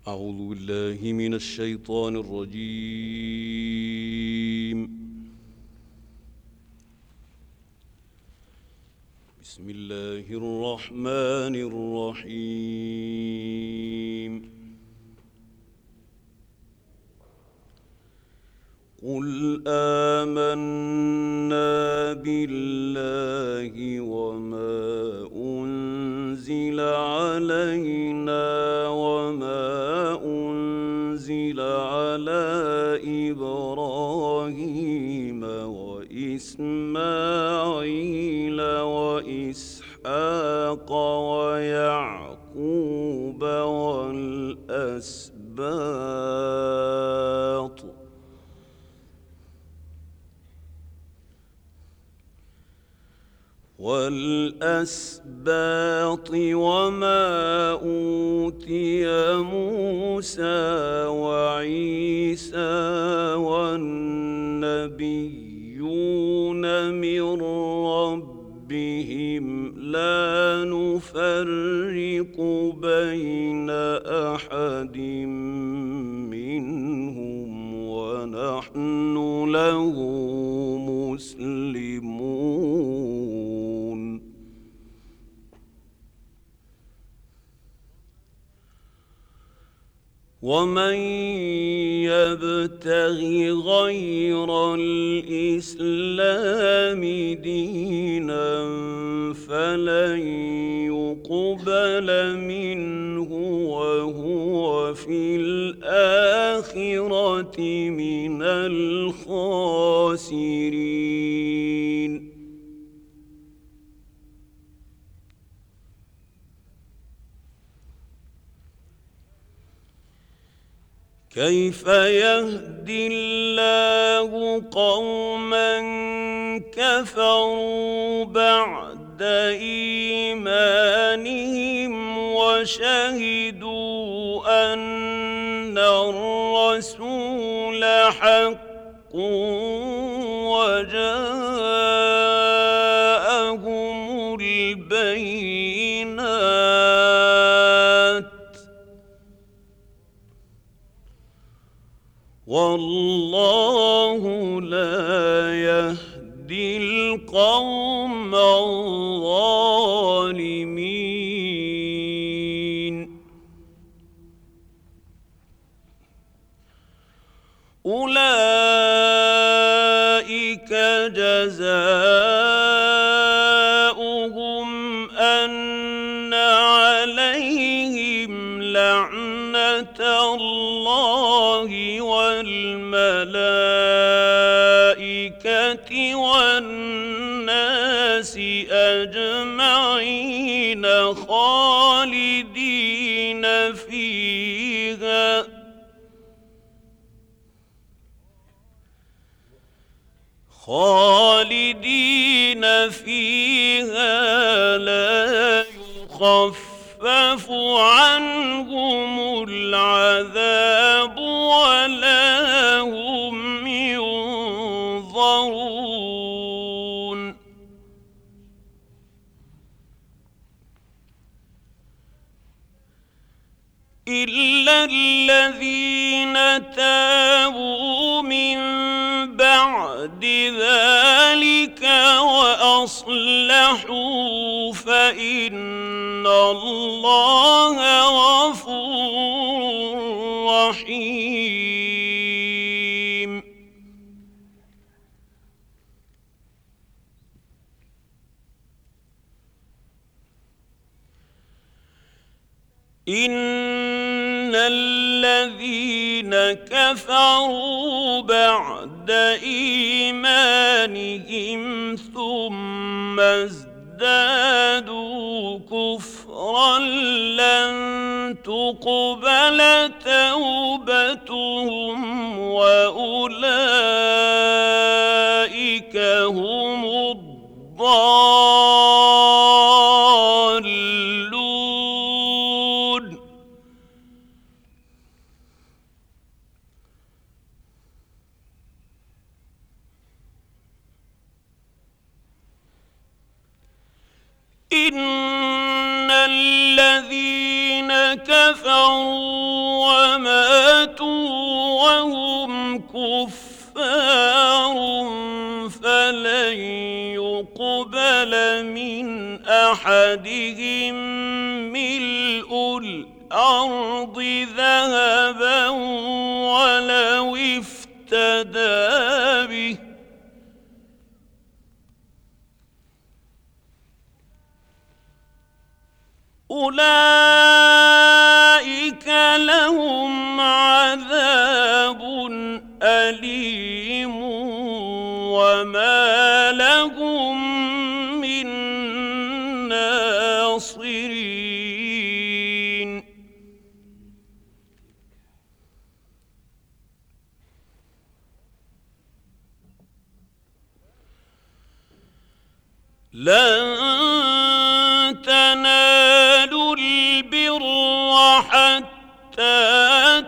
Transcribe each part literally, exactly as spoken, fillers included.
أعوذ بالله من الشيطان الرجيم. بسم الله الرحمن الرحيم. قل آمنا بالله وما أنزل علينا وما أنزل على إبراهيم وإسماعيل وإسحاق ويعقوب والأسباط والأسباط وما أوتي موسى وعيسى والنبيون من ربهم لا نفرق بين أحد منهم ونحن له مسلمون. ومن يبتغ غير الإسلام دينا فلن يقبل منه وهو في الآخرة من الخاسرين. كيف يهدي الله قوما كفروا بعد إيمانهم وشهدوا أن الرسول حق وجاءهم البينات والله لا يهدي القوم الظالمين. أولئك جزاؤهم أن عليهم لعنة الله والملائكة والناس أجمعين خالدين فيها خالدين فيها لا يخفف عنهم العذاب ولا هم ينظرون. إلا الذين تابوا من بعد ذلك وأصلحوا فإن الله غفور رحيم. إن الذين كفروا بعد إيمانهم ثم ازدادوا كفرا لن تقبل توبتهم وأولئك هم الضالون. إن الذين كفروا وماتوا وهم كفار فلن يقبل من أحدهم ملء الأرض ذهبا ولو افتدى به أولئك لهم عذاب أليم وما لهم من ناصرين لن تنالوا البر حتى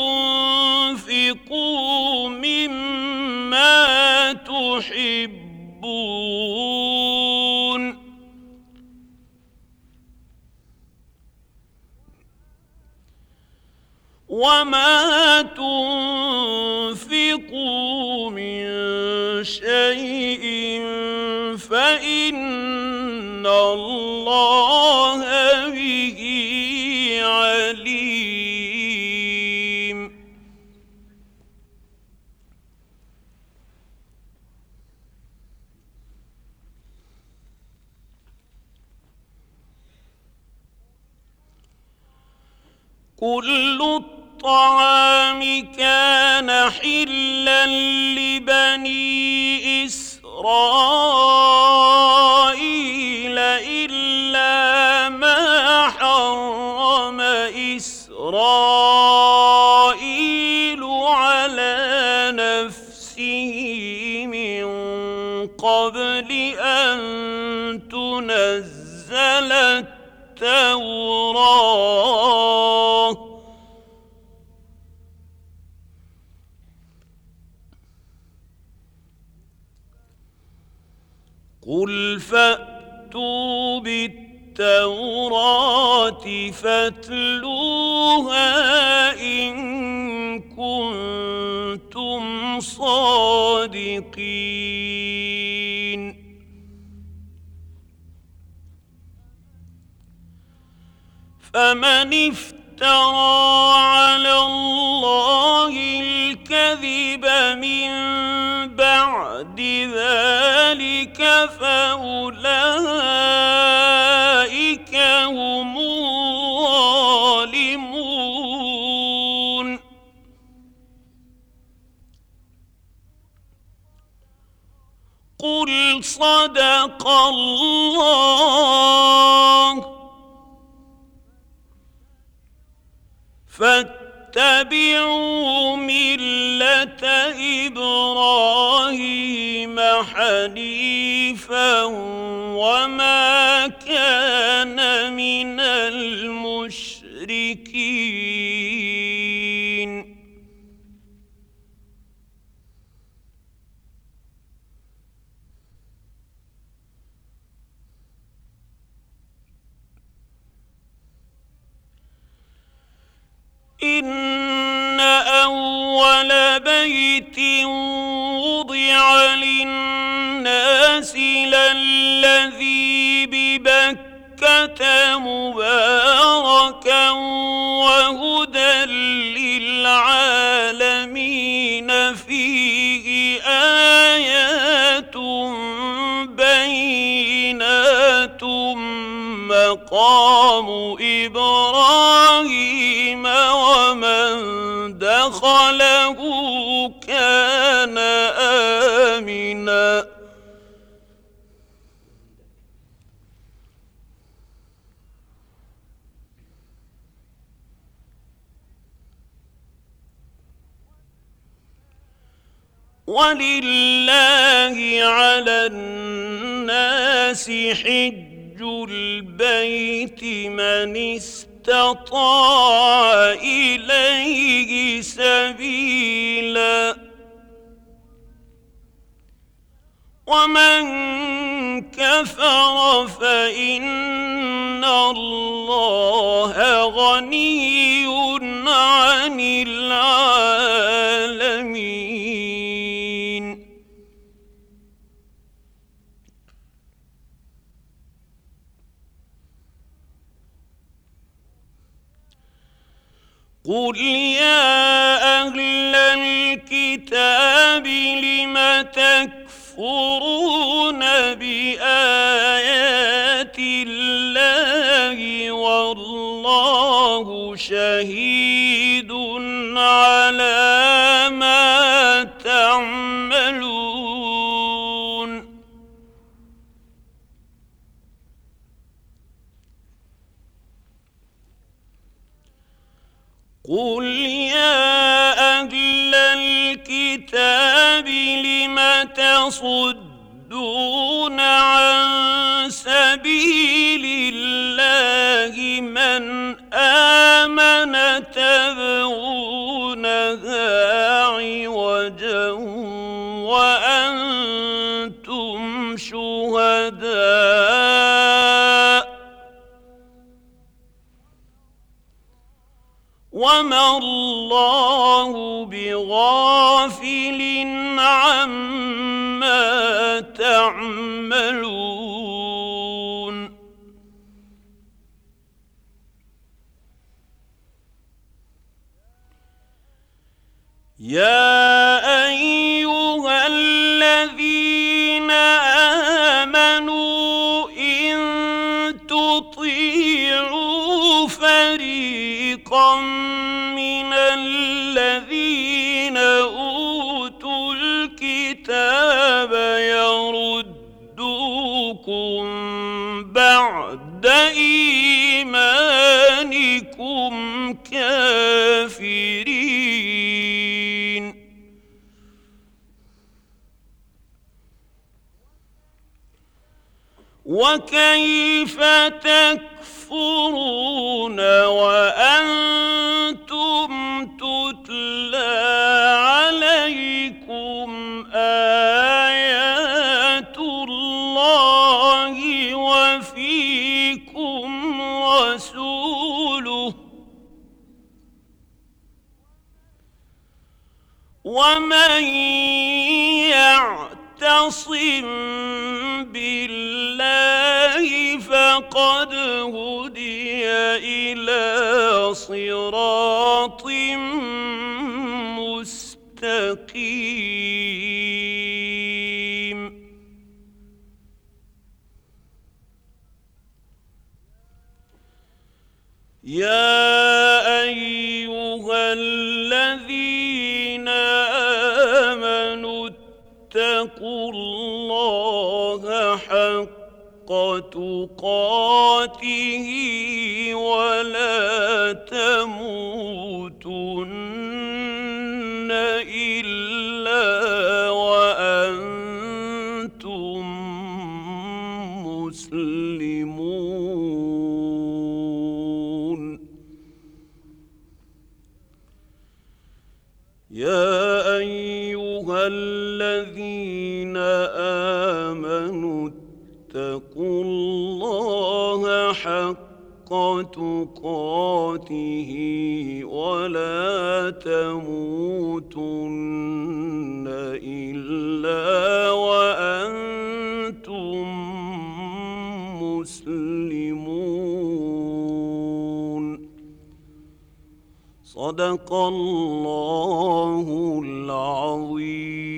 تنفقوا مما تحبون وما تنفقوا من شيء فإن الله به عليم كل الطعام كان حلا لبني إسرائيل إلا ما حرم إسرائيل على نفسه من قبل أن تنزل التوراة قل فأتوا بالتوراة فاتلوها إن كنتم صادقين فمن افترى على الله الكذب من بعد ذلك فأولئك هم الظالمون قل صدق الله فاتبعوا ملة إبراهيم حنيفا وما كان من المشركين إن أول بيت وضع للناس للذي ببكة مباركا وهدى للعالمين فيه آيات بينات مقام إبراهيم ومن دخله كان آمنا ولله على الناس حج البيت من استطاع إليه سبيلا ومن كفر فإن الله الله غني عن العالمين. قل يا أهل الكتاب لم تكفرون بآيات الله والله شهيد على ما تعملون. قل يا أهل الكتاب لم تصدون عن سبيل الله من آمن تبغونها عوجا وأنتم شهداء وما الله بغافل عما تعملون. يا أيها الذين آمنوا إن تطيعوا فريقا من الذين أوتوا الكتاب يردوكم بعد إيمانكم كافرين. وكيف تكفرون وأنتم تتلى عليكم آيات الله وفيكم رسوله ومن يعتصم بالله فقد هدي إلى صراط مستقيم. يا أيها الذين آمنوا اتقوا الله حق تقاته ولا تموتن إلا وأنتم مسلمون. يا أيها الذين آمنوا اتقوا الله حق تقاته ولا تموتن إلا وأنتم مسلمون. صدق الله العظيم.